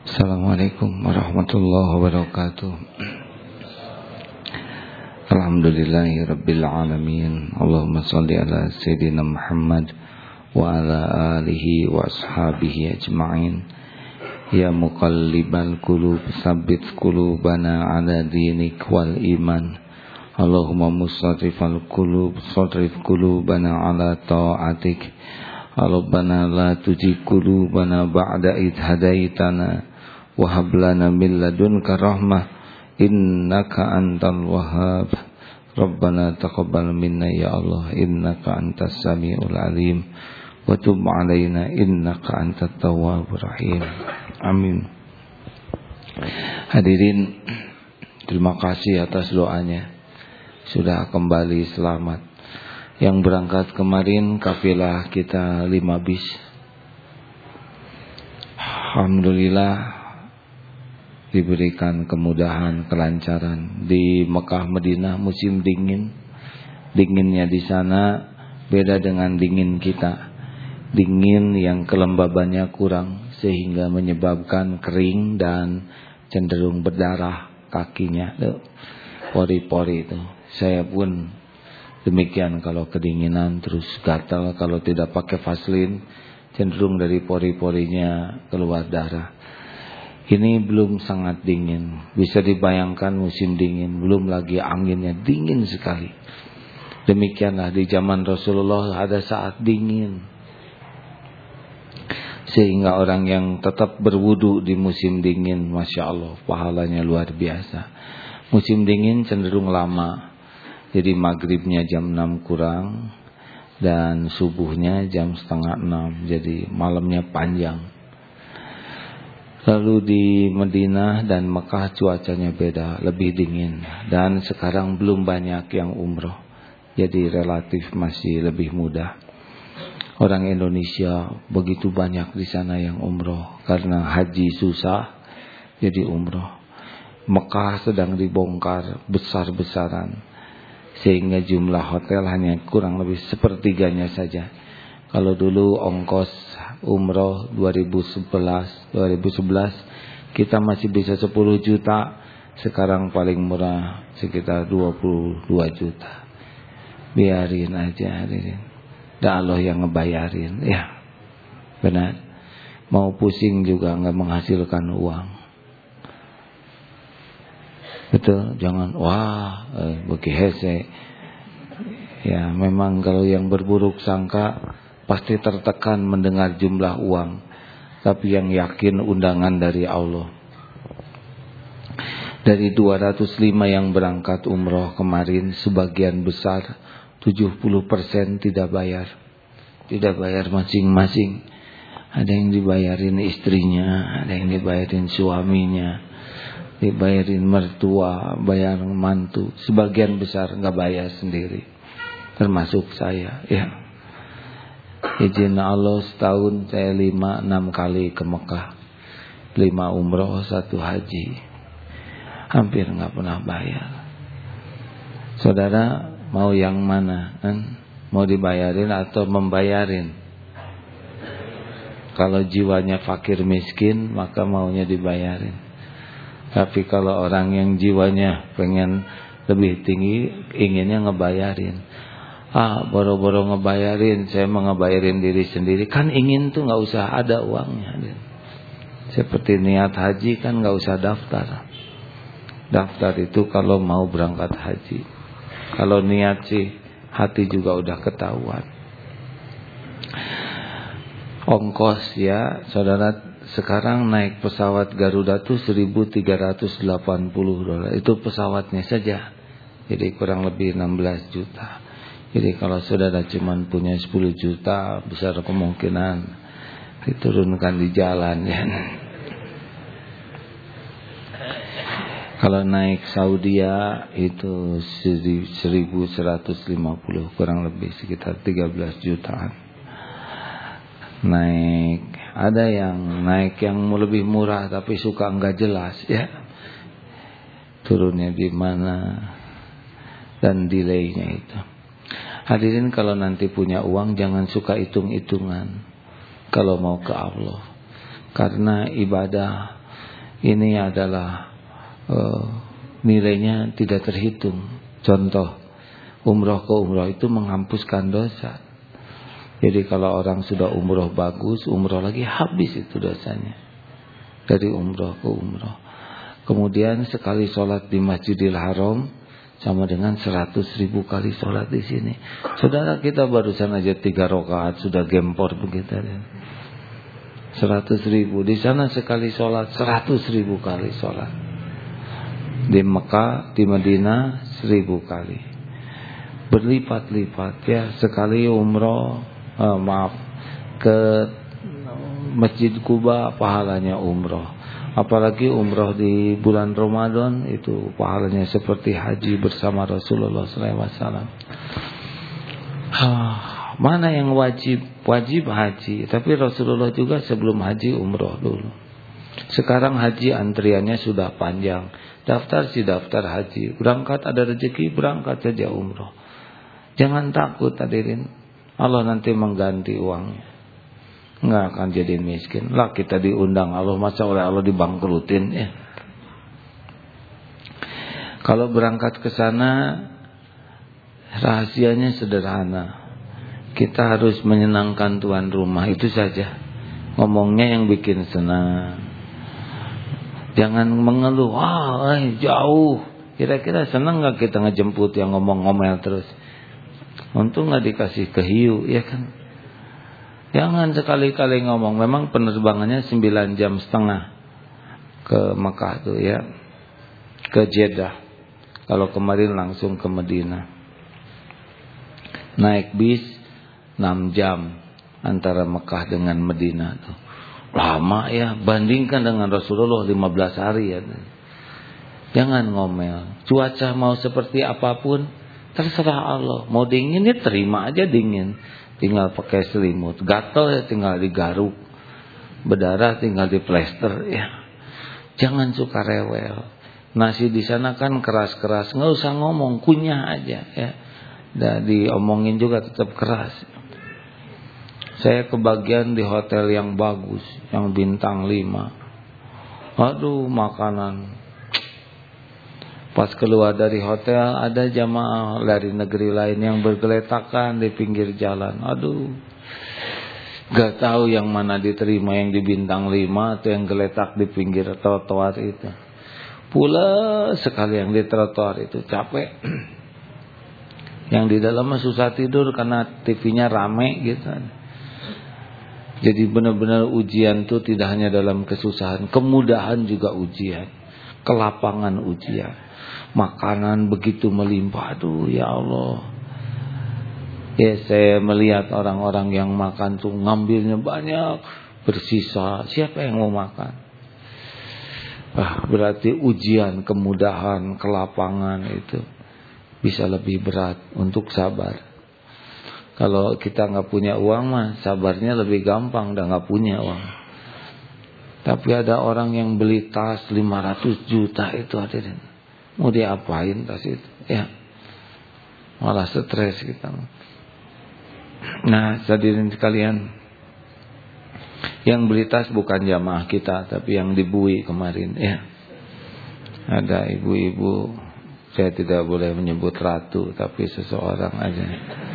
Assalamualaikum warahmatullahi wabarakatuh. Alhamdulillahirabbil alamin. Allahumma shalli ala sayyidina Muhammad wa ala alihi wa ashabihi ajma'in. Ya muqallibal qulub tsabbit qulubana ala dinik wal iman. Allahumma musarrifal qulub sarrif qulubana ala ta'atik. Rabbana la tuzigh qulubana ba'da idh hadaitana wa hab lana min ladunka rahmah innaka antal wahhab. Rabbana taqabbal minna ya Allah innaka antas samiul alim wa tub alaina innaka antat tawwabur rahim. Amin. Hadirin, terima kasih atas doanya. Sudah kembali selamat. Yang berangkat kemarin kafilah kita 5 bis. Alhamdulillah diberikan kemudahan, kelancaran. Di Mekah Madinah musim dingin. Dinginnya di sana beda dengan dingin kita. Dingin yang kelembabannya kurang sehingga menyebabkan kering dan cenderung berdarah kakinya. Pori-pori itu. Saya pun demikian kalau kedinginan, terus gatal kalau tidak pakai vaselin, cenderung dari pori-porinya keluar darah. Ini belum sangat dingin. Bisa dibayangkan musim dingin, belum lagi anginnya dingin sekali. Demikianlah di zaman Rasulullah ada saat dingin. Sehingga orang yang tetap berwudu di musim dingin, Masya Allah, pahalanya luar biasa. Musim dingin cenderung lama. Jadi maghribnya jam 6 kurang dan subuhnya jam setengah 6. Jadi malamnya panjang. Lalu di Madinah dan Mekah cuacanya beda, lebih dingin. Dan sekarang belum banyak yang umroh. Jadi relatif masih lebih mudah. Orang Indonesia begitu banyak di sana yang umroh. Karena haji susah, jadi umroh. Mekah sedang dibongkar besar-besaran. Sehingga jumlah hotel hanya kurang lebih sepertiganya saja. Kalau dulu ongkos umroh 2011 kita masih bisa 10 juta. Sekarang paling murah sekitar 22 juta. Biarin aja, dan Allah yang ngebayarin. Ya, benar. Mau pusing juga gak menghasilkan uang. Betul, jangan bagi hese. Ya, memang kalau yang berburuk sangka pasti tertekan mendengar jumlah uang. Tapi yang yakin undangan dari Allah. Dari 205 yang berangkat umroh kemarin, sebagian besar 70% tidak bayar. Tidak bayar masing-masing. Ada yang dibayarin istrinya, ada yang dibayarin suaminya, dibayarin mertua, bayar mantu. Sebagian besar gak bayar sendiri, termasuk saya. Ya, izin Allah setahun saya 5-6 kali ke Mekah. 5 umroh, 1 haji. Hampir gak pernah bayar. Saudara mau yang mana? Mau dibayarin atau membayarin? Kalau jiwanya fakir miskin, maka maunya dibayarin. Tapi kalau orang yang jiwanya pengen lebih tinggi, inginnya ngebayarin. Boro-boro ngebayarin, saya mau ngebayarin diri sendiri. Kan ingin tuh gak usah ada uangnya. Seperti niat haji kan gak usah daftar. Daftar itu kalau mau berangkat haji. Kalau niat sih hati juga udah ketahuan. Ongkos ya saudara, sekarang naik pesawat Garuda tuh $1.380. Itu pesawatnya saja. Jadi kurang lebih 16 juta. Jadi kalau saudara cuma punya 10 juta, besar kemungkinan diturunkan di jalan ya. Kalau naik Saudi itu 1.150, kurang lebih sekitar 13 jutaan. Naik, ada yang naik yang lebih murah tapi suka enggak jelas ya. Turunnya di mana dan delaynya itu. Hadirin, kalau nanti punya uang jangan suka hitung-hitungan kalau mau ke Allah. Karena ibadah ini adalah nilainya tidak terhitung. Contoh, umroh ke umroh itu menghapuskan dosa. Jadi kalau orang sudah umroh bagus, umroh lagi habis itu dosanya. Dari umroh ke umroh. Kemudian sekali sholat di Masjidil Haram sama dengan 100.000 kali sholat di sini. Saudara kita barusan aja 3 rakaat sudah gempor begitu. 100.000 di sana sekali sholat 100.000 kali sholat. Di Mekah, di Madinah 1.000 kali. Berlipat-lipat ya. Sekali umroh, ke Masjid Kuba pahalanya umroh. Apalagi umroh di bulan Ramadan itu pahalanya seperti haji bersama Rasulullah SAW. Mana yang wajib? Wajib haji. Tapi Rasulullah juga sebelum haji umroh dulu. Sekarang haji antriannya sudah panjang. Daftar si daftar haji. Berangkat ada rezeki, berangkat saja umroh. Jangan takut hadirin. Allah nanti mengganti uangnya. Nggak akan jadi miskin. Lah kita diundang Allah, masa oleh Allah dibangkrutin ya. Kalau berangkat ke sana rahasianya sederhana. Kita harus menyenangkan tuan rumah, itu saja. Ngomongnya yang bikin senang. Jangan mengeluh, jauh. Kira-kira senang gak kita ngejemput yang ngomong-ngomel terus? Untung gak dikasih ke hiu, ya kan? Jangan sekali-kali ngomong. Memang penerbangannya 9,5 jam ke Mekah tuh ya, ke Jeddah. Kalau kemarin langsung ke Madinah. Naik bis 6 jam antara Mekah dengan Madinah tuh. Lama ya, bandingkan dengan Rasulullah 15 hari ya. Jangan ngomel. Cuaca mau seperti apapun terserah Allah. Mau dingin ya terima aja dingin. Tinggal pakai selimut. Gatal ya tinggal digaruk. Berdarah tinggal diplester ya. Jangan suka rewel. Nasi di sana kan keras-keras, nggak usah ngomong, kunyah aja ya. Dan diomongin juga tetap keras. Saya kebagian di hotel yang bagus, yang bintang 5. Aduh, makanan. Pas keluar dari hotel ada jamaah dari negeri lain yang bergeletakan di pinggir jalan. Aduh, gak tahu yang mana diterima, yang di bintang 5 atau yang geletak di pinggir trotoar itu. Pula sekali yang di trotoar itu, capek. Yang di dalam susah tidur karena TV-nya rame gitu. Jadi benar-benar ujian itu tidak hanya dalam kesusahan, kemudahan juga ujian, kelapangan ujian. Makanan begitu melimpah, aduh ya Allah. Ya saya melihat orang-orang yang makan tuh ngambilnya banyak, bersisa. Siapa yang mau makan? Berarti ujian, kemudahan, kelapangan itu bisa lebih berat untuk sabar. Kalau kita nggak punya uang mah sabarnya lebih gampang, udah nggak punya uang. Tapi ada orang yang beli tas 500 juta itu hadirin. Mau diapain tas itu? Ya, malah stres kita. Nah, hadirin sekalian, yang beli tas bukan jamaah kita, tapi yang di Bui kemarin. Ya, ada ibu-ibu. Saya tidak boleh menyebut ratu, tapi seseorang aja.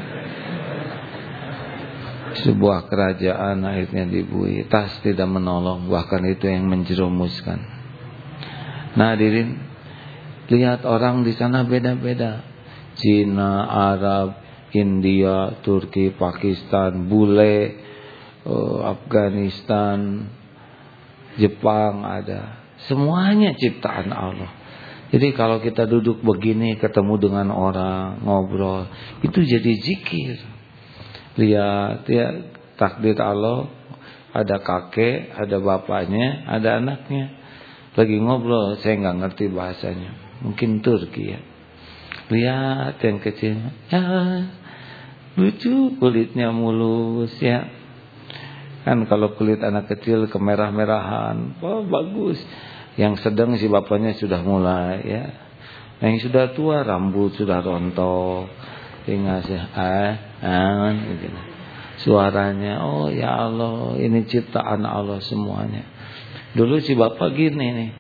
Sebuah kerajaan akhirnya dibui. Tas tidak menolong, bahkan itu yang menjerumuskan. Nah hadirin, lihat orang di sana beda-beda. Cina, Arab, India, Turki, Pakistan, bule, Afghanistan, Jepang ada. Semuanya ciptaan Allah. Jadi kalau kita duduk begini ketemu dengan orang, ngobrol, itu jadi zikir. Lihat ya, takdir Allah, ada kakek, ada bapaknya, ada anaknya. Lagi ngobrol, saya nggak ngerti bahasanya, mungkin Turki ya. Lihat yang kecil, ya lucu, kulitnya mulus ya. Kan kalau kulit anak kecil kemerah-merahan, bagus. Yang sedang si bapaknya sudah mulai ya. Yang sudah tua rambut sudah rontok. Tinggal sih gitu. suaranya. Oh ya Allah, ini ciptaan Allah semuanya. Dulu si bapak gini nih,